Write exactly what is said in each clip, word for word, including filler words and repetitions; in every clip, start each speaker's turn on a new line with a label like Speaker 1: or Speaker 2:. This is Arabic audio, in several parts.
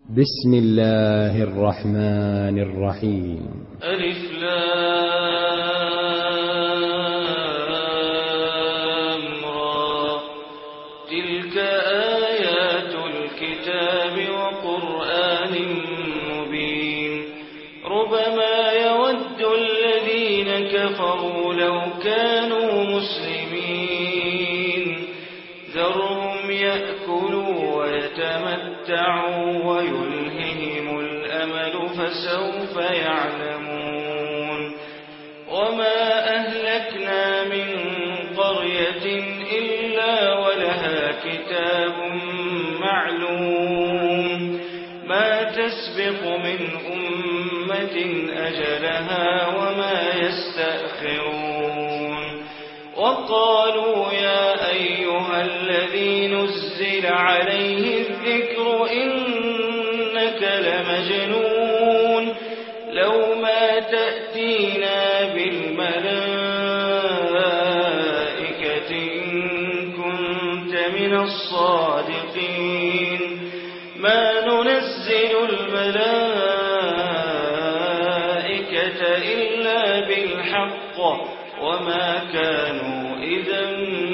Speaker 1: بسم الله الرحمن الرحيم.
Speaker 2: ألف لام را تلك آيات الكتاب وقرآن مبين ربما يود الذين كفروا لو كانوا مسلمين ذرهم يأكلوا ويتمتعوا ويلههم الأمل فسوف يعلمون وما أهلكنا من قرية إلا ولها كتاب معلوم ما تسبق من أمة أجلها وما يستأخرون وقالوا يا أيها الذي نزل عليه الذكر إنك لمجنون لو ما تأتينا بالملائكة إن كنت من الصادقين ما ننزل الملائكة إلا بالحق وما كانوا إذا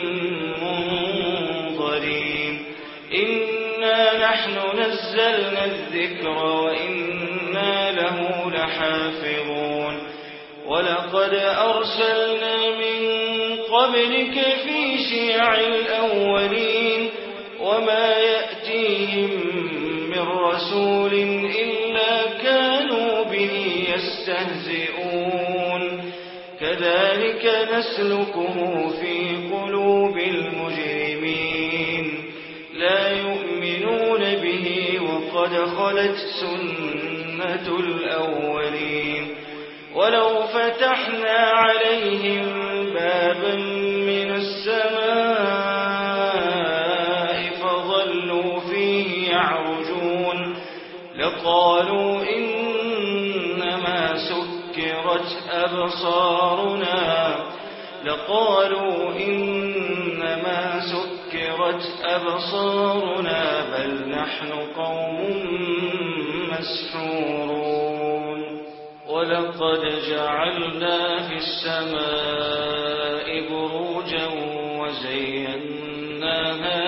Speaker 2: منظرين إنا نحن نزلنا الذكر وإنا له لحافظون ولقد أرسلنا من قبلك في شيع الأولين وما يأتيهم من رسول إلا كانوا به يستهزئون كذلك نسلكه في قلوب المجرمين لا يؤمنون به وقد خلت سنة الأولين ولو فتحنا عليهم بابا من السماء فظلوا فيه يعرجون لقالوا إنما سكرت أبصارنا لقالوا إنما سكرت أبصارنا بل نحن قوم مسحورون ولقد جعلنا في السماء بروجا وزيناها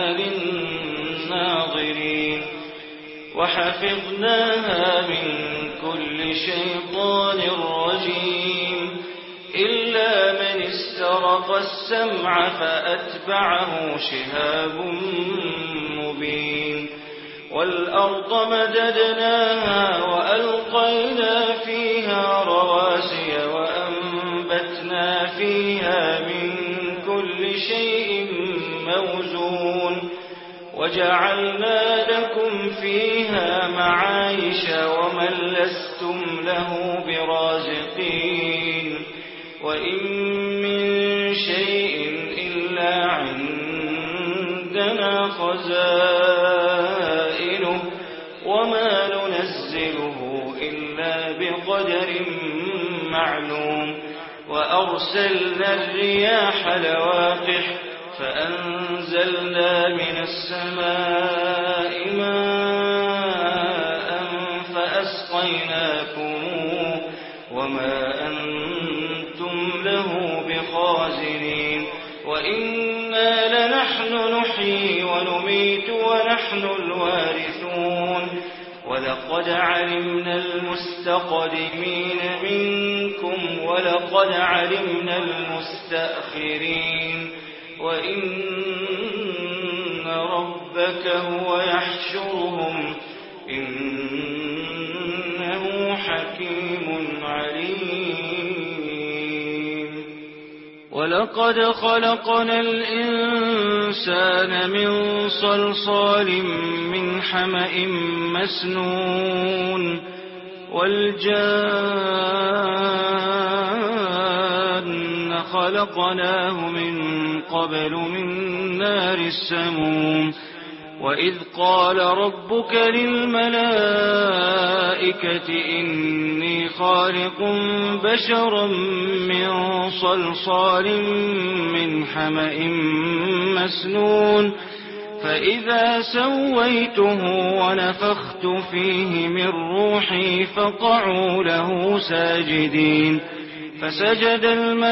Speaker 2: للناظرين وحفظناها من كل شيطان رجيم إلا من استرق السمع فأتبعه شهاب مبين والأرض مددناها وألقينا فيها رواسي وأنبتنا فيها من كل شيء موزون وجعلنا لكم فيها معايش ومن لستم له برازقين وإن من شيء إلا عندنا خزائنه وما ننزله إلا بقدر معلوم وأرسلنا الرياح لواقح فأنزلنا من السماء ماء فأسقيناكموه وما أنتم له بخازنين وإنا لنحن نحيي ونميت ونحن الوارثون ولقد علمنا المستقدمين منكم ولقد علمنا المستأخرين وإن ربك هو يحشرهم إنه حكيم عليم ولقد خلقنا الإنسان من صلصال من حمأ مسنون والجان خلقناه من قبل من نار السموم وإذ قال ربك للملائكة إني خالق بشرا من صلصال من حمأ مسنون فإذا سويته ونفخت فيه من روحي فقعوا له ساجدين فسجد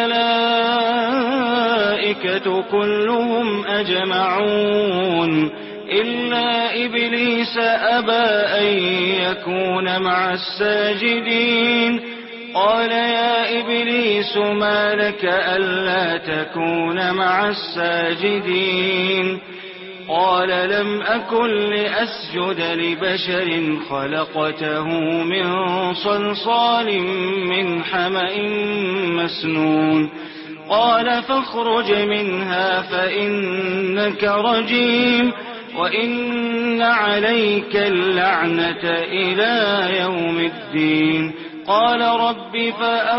Speaker 2: الملائكة كلهم أجمعون إلا إبليس أبى أن يكون مع الساجدين قال يا إبليس ما لك ألا تكون مع الساجدين قال لم أكن لأسجد لبشر خلقته من صلصال من حمأ مسنون قال فاخرج منها فإنك رجيم وإن عليك اللعنة إلى يوم الدين قال رب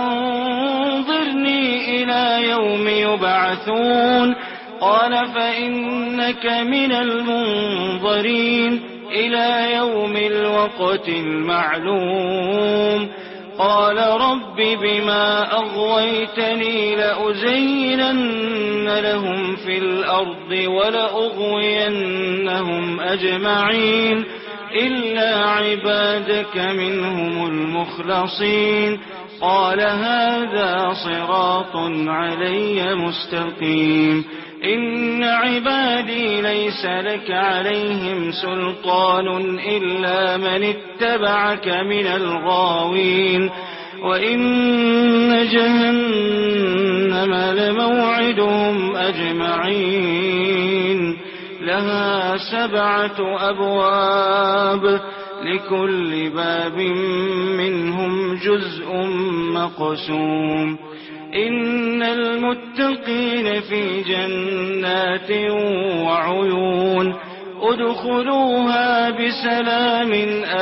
Speaker 2: فأنظرني إلى يوم يبعثون قال فإنك من المنظرين إلى يوم الوقت المعلوم قال رب بما أغويتني لأزينن لهم في الأرض ولأغوينهم أجمعين إلا عبادك منهم المخلصين قال هذا صراط علي مستقيم إن عبادي ليس لك عليهم سلطان إلا من اتبعك من الغاوين وإن جهنم لموعدهم أجمعين لها سبعة أبواب لكل باب منهم جزء مقسوم إن المتقين في جنات وعيون ادخلوها بسلام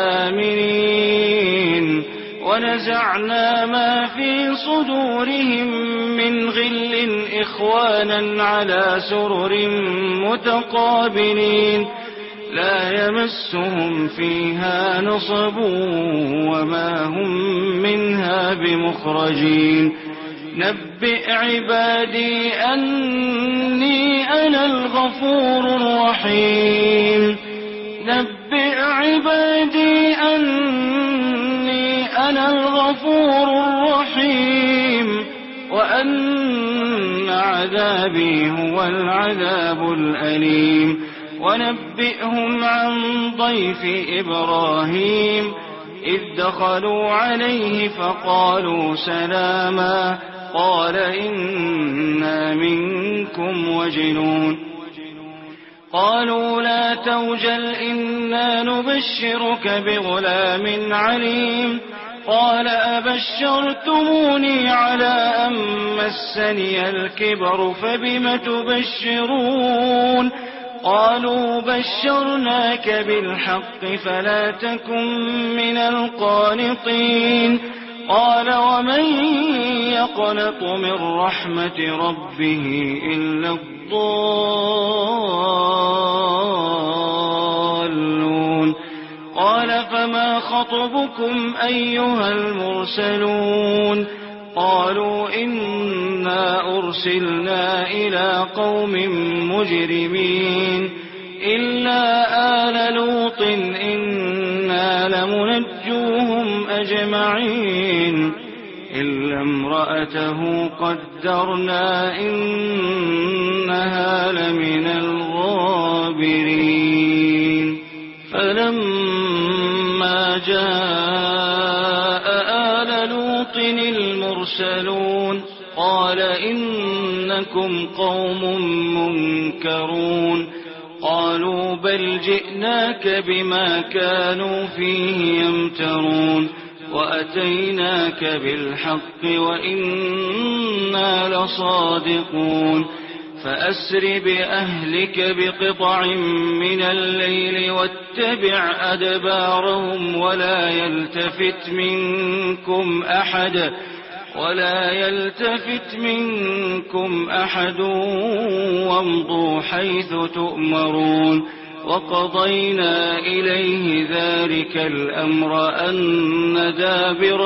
Speaker 2: آمنين ونزعنا ما في صدورهم من غل إخوانا على سرر متقابلين لا يمسهم فيها نصب وما هم منها بمخرجين نبئ عبادي أني أنا الغفور الرحيم نبئ عبادي أني أنا الغفور الرحيم وأن عذابي هو العذاب الأليم ونبئهم عن ضيف إبراهيم إذ دخلوا عليه فقالوا سلاما قال إنا منكم وجلون قالوا لا توجل إنا نبشرك بغلام عليم قال أبشرتموني على أن مسني الكبر فبم تبشرون قالوا بشرناك بالحق فلا تكن من القانطين قال ومن يقنط من رحمة ربه إلا الضالون قال فما خطبكم أيها المرسلون قالوا إنا أرسلنا إلى قوم مجرمين إلا آل لوط إنا لمنجوهم أجمعين إلا امرأته قدرنا إنها لمن الغابرين فلما جاء آل لوط المرسلون قال إنكم قوم منكرون قالوا بل جئناك بما كانوا فيه يمترون وأتيناك بالحق وإنا لصادقون فأسر بأهلك بقطع من الليل واتبع أدبارهم ولا يلتفت منكم أحد ولا يلتفت منكم أحد وامضوا حيث تؤمرون وقضينا إليه ذلك الأمر أن دابر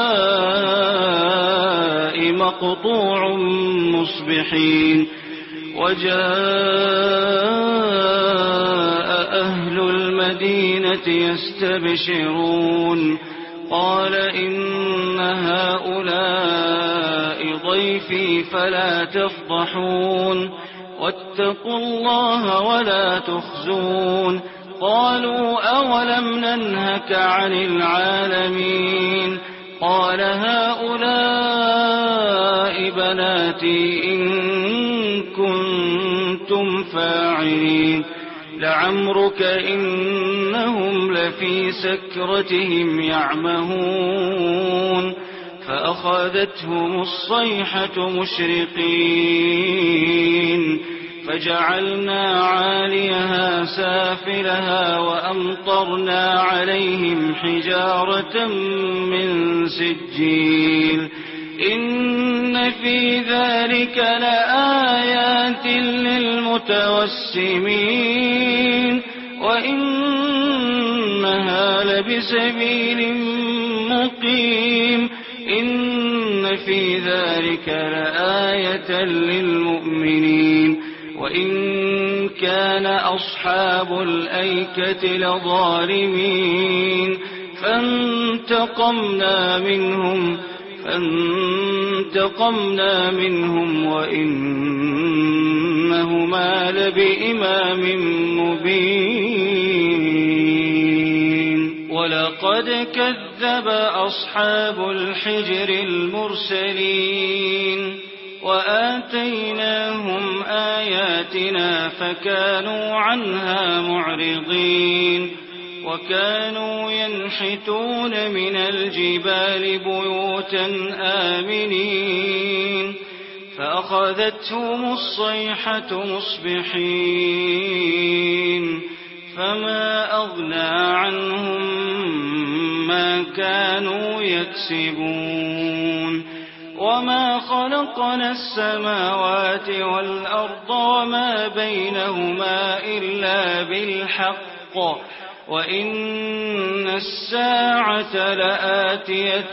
Speaker 2: هؤلاء مقطوع مصبحين وجاء أهل المدينة يستبشرون قال إن هؤلاء ضيفي فلا تفضحون واتقوا الله ولا تخزون قالوا أولم ننهك عن العالمين قال هؤلاء بناتي إن كنتم فاعلين لعمرك إنهم لفي سكرتهم يعمهون فأخذتهم الصيحة مشرقين فجعلنا عاليها سافلها وأمطرنا عليهم حجارة من سجيل إن في ذلك لآيات للمتوسمين وإنها لبسبيل مقيم إن في ذلك لآية للمؤمنين وإن كان أصحاب الأيكة لظالمين فانتقمنا منهم فانتقمنا منهم وإنهما لبإمام مبين ولقد كذب أصحاب الحجر المرسلين وآتيناهم آياتنا فكانوا عنها معرضين وكانوا ينحتون من الجبال بيوتا آمنين فأخذتهم الصيحة مصبحين فما أغنى عنهم ما كانوا يكسبون وما خلقنا السماوات والأرض وما بينهما إلا بالحق وإن الساعة لآتية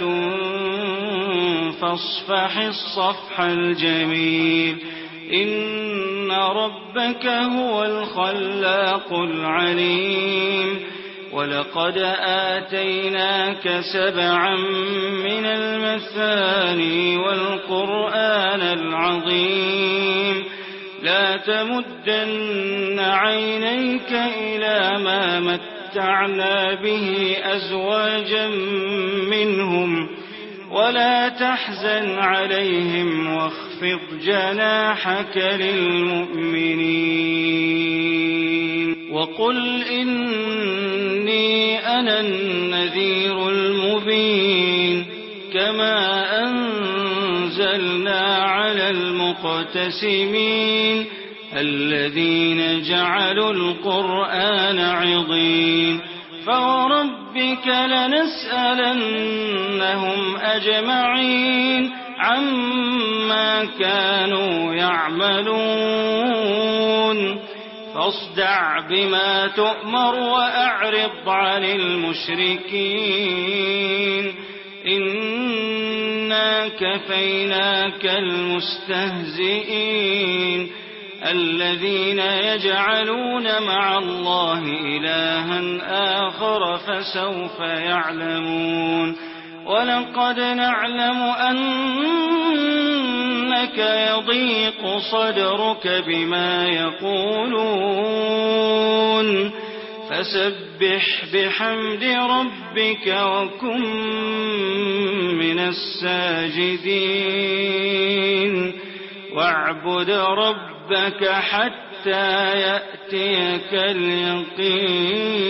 Speaker 2: فاصفح الصفح الجميل إن ربك هو الخلاق العليم ولقد آتيناك سبعا من المثاني والقرآن العظيم لا تمدن عينيك إلى ما متعنا به أزواجا منهم ولا تحزن عليهم واخفض جناحك للمؤمنين وقل إني أنا النذير المبين كما أنزلنا على المقتسمين الذين جعلوا القرآن عضين فوربك لنسألنهم أجمعين عما كانوا يعملون فاصدع بما تؤمر وأعرض عن المشركين إنا كفيناك المستهزئين الذين يجعلون مع الله إلها آخر فسوف يعلمون ولقد نعلم أنك يضيق صدرك بما يقولون فسبح بحمد ربك وكن من الساجدين واعبد ربك حتى يأتيك اليقين